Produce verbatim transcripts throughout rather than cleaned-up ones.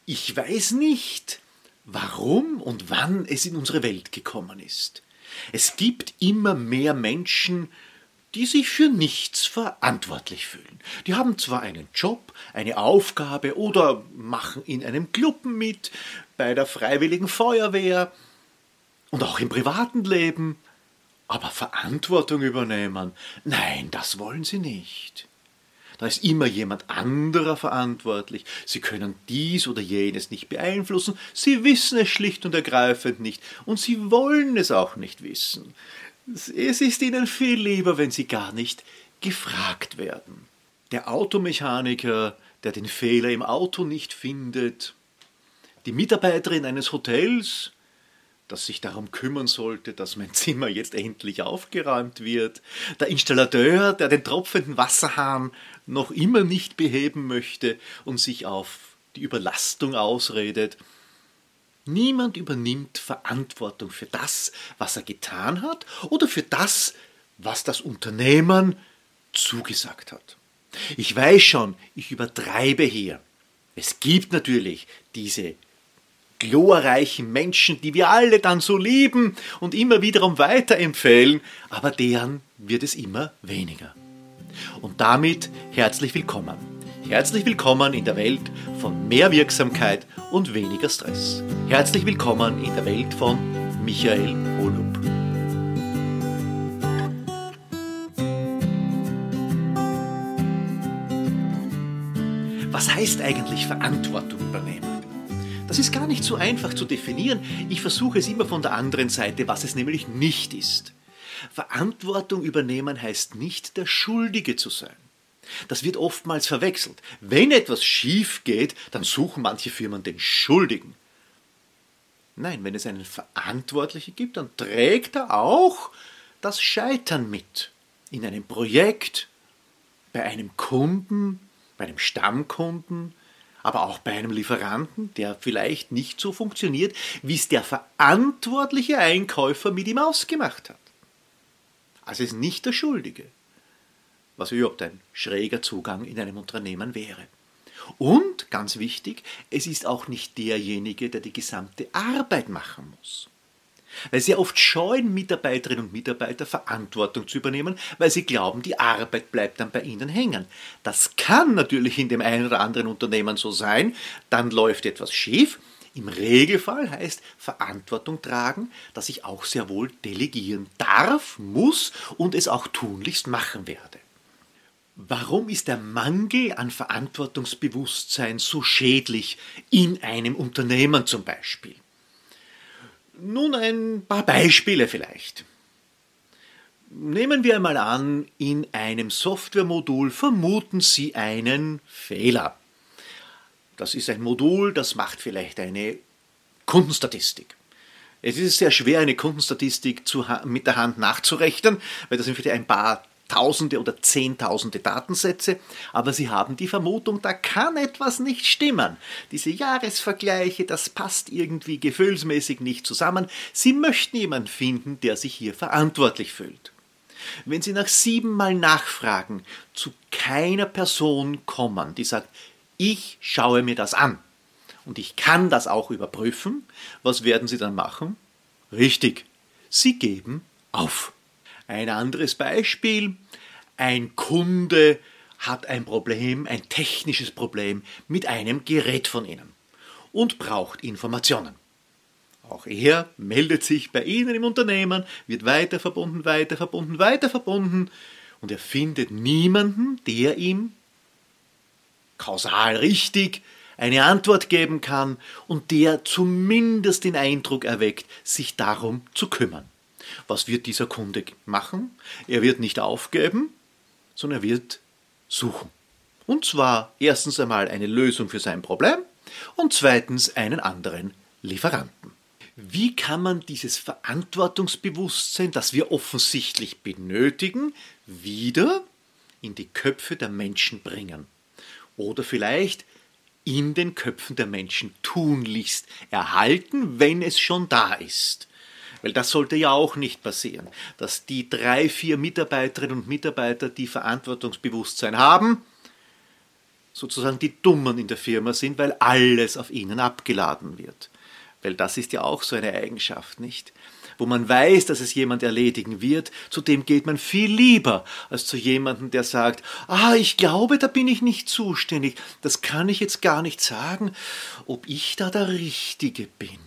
Ich weiß nicht, warum und wann es in unsere Welt gekommen ist. Es gibt immer mehr Menschen, die sich für nichts verantwortlich fühlen. Die haben zwar einen Job, eine Aufgabe oder machen in einem Club mit, bei der Freiwilligen Feuerwehr und auch im privaten Leben, aber Verantwortung übernehmen, nein, das wollen sie nicht. Da ist immer jemand anderer verantwortlich. Sie können dies oder jenes nicht beeinflussen. Sie wissen es schlicht und ergreifend nicht. Und sie wollen es auch nicht wissen. Es ist ihnen viel lieber, wenn sie gar nicht gefragt werden. Der Automechaniker, der den Fehler im Auto nicht findet. Die Mitarbeiterin eines Hotels, das sich darum kümmern sollte, dass mein Zimmer jetzt endlich aufgeräumt wird. Der Installateur, der den tropfenden Wasserhahn noch immer nicht beheben möchte und sich auf die Überlastung ausredet. Niemand übernimmt Verantwortung für das, was er getan hat oder für das, was das Unternehmen zugesagt hat. Ich weiß schon, ich übertreibe hier. Es gibt natürlich diese glorreichen Menschen, die wir alle dann so lieben und immer wiederum weiterempfehlen, aber deren wird es immer weniger. Und damit herzlich willkommen. Herzlich willkommen in der Welt von mehr Wirksamkeit und weniger Stress. Herzlich willkommen in der Welt von Michael Holub. Was heißt eigentlich Verantwortung übernehmen? Das ist gar nicht so einfach zu definieren. Ich versuche es immer von der anderen Seite, was es nämlich nicht ist. Verantwortung übernehmen heißt nicht, der Schuldige zu sein. Das wird oftmals verwechselt. Wenn etwas schief geht, dann suchen manche Firmen den Schuldigen. Nein, wenn es einen Verantwortlichen gibt, dann trägt er auch das Scheitern mit. In einem Projekt, bei einem Kunden, bei einem Stammkunden, aber auch bei einem Lieferanten, der vielleicht nicht so funktioniert, wie es der verantwortliche Einkäufer mit ihm ausgemacht hat. Also ist nicht der Schuldige, was überhaupt ein schräger Zugang in einem Unternehmen wäre. Und, ganz wichtig, es ist auch nicht derjenige, der die gesamte Arbeit machen muss. Weil sehr oft scheuen Mitarbeiterinnen und Mitarbeiter Verantwortung zu übernehmen, weil sie glauben, die Arbeit bleibt dann bei ihnen hängen. Das kann natürlich in dem einen oder anderen Unternehmen so sein, dann läuft etwas schief. Im Regelfall heißt Verantwortung tragen, dass ich auch sehr wohl delegieren darf, muss und es auch tunlichst machen werde. Warum ist der Mangel an Verantwortungsbewusstsein so schädlich in einem Unternehmen zum Beispiel? Nun ein paar Beispiele vielleicht. Nehmen wir einmal an, in einem Softwaremodul vermuten Sie einen Fehler. Das ist ein Modul, das macht vielleicht eine Kundenstatistik. Es ist sehr schwer, eine Kundenstatistik zu, mit der Hand nachzurechnen, weil das sind vielleicht ein paar Tausende oder Zehntausende Datensätze, aber Sie haben die Vermutung, da kann etwas nicht stimmen. Diese Jahresvergleiche, das passt irgendwie gefühlsmäßig nicht zusammen. Sie möchten jemanden finden, der sich hier verantwortlich fühlt. Wenn Sie nach siebenmal Nachfragen zu keiner Person kommen, die sagt, ich schaue mir das an und ich kann das auch überprüfen, was werden Sie dann machen? Richtig, Sie geben auf. Ein anderes Beispiel, ein Kunde hat ein Problem, ein technisches Problem mit einem Gerät von Ihnen und braucht Informationen. Auch er meldet sich bei Ihnen im Unternehmen, wird weiter verbunden, weiter verbunden, weiter verbunden und er findet niemanden, der ihm kausal richtig eine Antwort geben kann und der zumindest den Eindruck erweckt, sich darum zu kümmern. Was wird dieser Kunde machen? Er wird nicht aufgeben, sondern er wird suchen. Und zwar erstens einmal eine Lösung für sein Problem und zweitens einen anderen Lieferanten. Wie kann man dieses Verantwortungsbewusstsein, das wir offensichtlich benötigen, wieder in die Köpfe der Menschen bringen? Oder vielleicht in den Köpfen der Menschen tunlichst erhalten, wenn es schon da ist? Weil das sollte ja auch nicht passieren, dass die drei, vier Mitarbeiterinnen und Mitarbeiter, die Verantwortungsbewusstsein haben, sozusagen die Dummen in der Firma sind, weil alles auf ihnen abgeladen wird. Weil das ist ja auch so eine Eigenschaft, nicht? Wo man weiß, dass es jemand erledigen wird, zu dem geht man viel lieber als zu jemandem, der sagt, ah, ich glaube, da bin ich nicht zuständig, das kann ich jetzt gar nicht sagen, ob ich da der Richtige bin.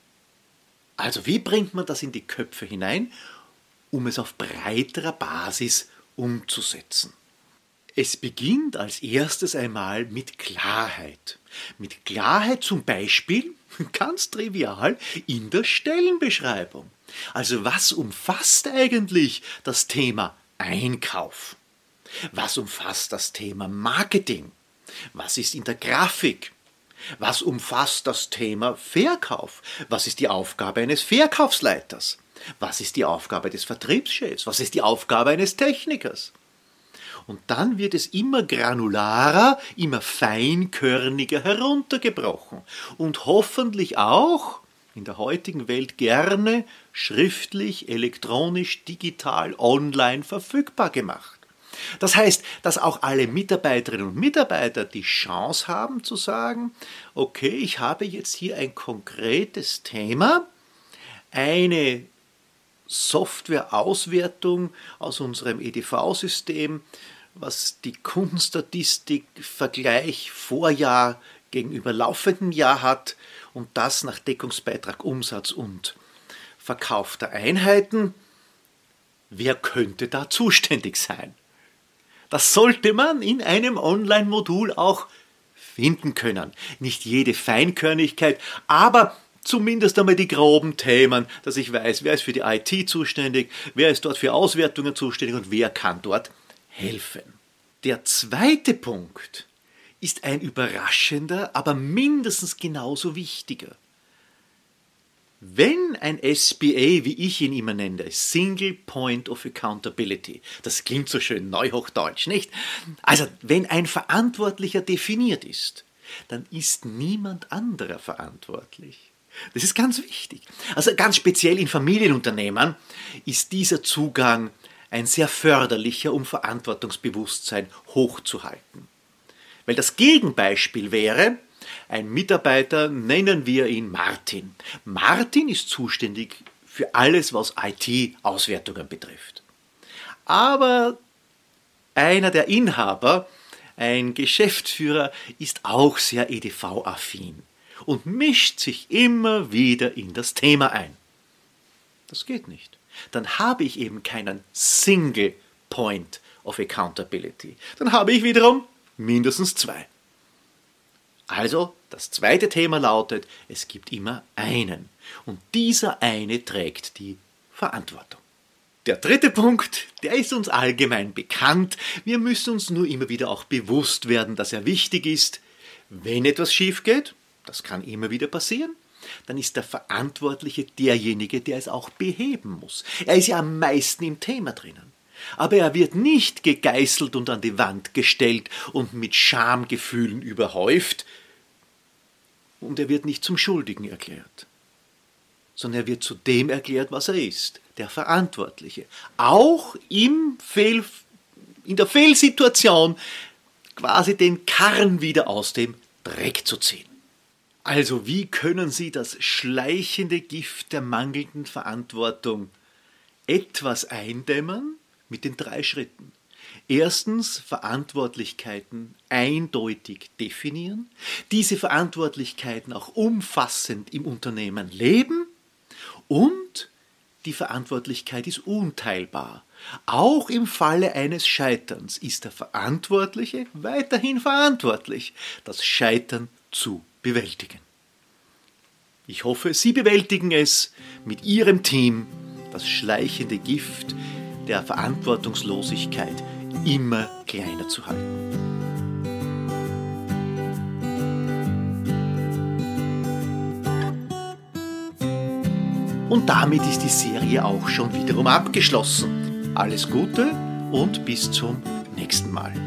Also wie bringt man das in die Köpfe hinein, um es auf breiterer Basis umzusetzen? Es beginnt als erstes einmal mit Klarheit. Mit Klarheit zum Beispiel, ganz trivial, in der Stellenbeschreibung. Also was umfasst eigentlich das Thema Einkauf? Was umfasst das Thema Marketing? Was ist in der Grafik? Was umfasst das Thema Verkauf? Was ist die Aufgabe eines Verkaufsleiters? Was ist die Aufgabe des Vertriebschefs? Was ist die Aufgabe eines Technikers? Und dann wird es immer granularer, immer feinkörniger heruntergebrochen und hoffentlich auch in der heutigen Welt gerne schriftlich, elektronisch, digital, online verfügbar gemacht. Das heißt, dass auch alle Mitarbeiterinnen und Mitarbeiter die Chance haben zu sagen, okay, ich habe jetzt hier ein konkretes Thema, eine Softwareauswertung aus unserem E D V-System, was die Kundenstatistik Vergleich Vorjahr gegenüber laufendem Jahr hat und das nach Deckungsbeitrag Umsatz und verkaufter Einheiten. Wer könnte da zuständig sein? Das sollte man in einem Online-Modul auch finden können. Nicht jede Feinkörnigkeit, aber zumindest einmal die groben Themen, dass ich weiß, wer ist für die I T zuständig, wer ist dort für Auswertungen zuständig und wer kann dort helfen. Der zweite Punkt ist ein überraschender, aber mindestens genauso wichtiger. Wenn ein S P A, wie ich ihn immer nenne, Single Point of Accountability, das klingt so schön neuhochdeutsch, nicht? Also wenn ein Verantwortlicher definiert ist, dann ist niemand anderer verantwortlich. Das ist ganz wichtig. Also ganz speziell in Familienunternehmen ist dieser Zugang ein sehr förderlicher, um Verantwortungsbewusstsein hochzuhalten. Weil das Gegenbeispiel wäre, ein Mitarbeiter, nennen wir ihn Martin. Martin ist zuständig für alles, was I T-Auswertungen betrifft. Aber einer der Inhaber, ein Geschäftsführer, ist auch sehr E D V-affin und mischt sich immer wieder in das Thema ein. Das geht nicht. Dann habe ich eben keinen Single Point of Accountability. Dann habe ich wiederum mindestens zwei. Also, das zweite Thema lautet, es gibt immer einen. Und dieser eine trägt die Verantwortung. Der dritte Punkt, der ist uns allgemein bekannt. Wir müssen uns nur immer wieder auch bewusst werden, dass er wichtig ist. Wenn etwas schief geht, das kann immer wieder passieren, dann ist der Verantwortliche derjenige, der es auch beheben muss. Er ist ja am meisten im Thema drinnen. Aber er wird nicht gegeißelt und an die Wand gestellt und mit Schamgefühlen überhäuft. Und er wird nicht zum Schuldigen erklärt, sondern er wird zu dem erklärt, was er ist, der Verantwortliche. Auch im Fehl, in der Fehlsituation quasi den Karren wieder aus dem Dreck zu ziehen. Also wie können Sie das schleichende Gift der mangelnden Verantwortung etwas eindämmen? Mit den drei Schritten. Erstens, Verantwortlichkeiten eindeutig definieren, diese Verantwortlichkeiten auch umfassend im Unternehmen leben und die Verantwortlichkeit ist unteilbar. Auch im Falle eines Scheiterns ist der Verantwortliche weiterhin verantwortlich, das Scheitern zu bewältigen. Ich hoffe, Sie bewältigen es mit Ihrem Team, das schleichende Gift der Verantwortungslosigkeit immer kleiner zu halten. Und damit ist die Serie auch schon wiederum abgeschlossen. Alles Gute und bis zum nächsten Mal.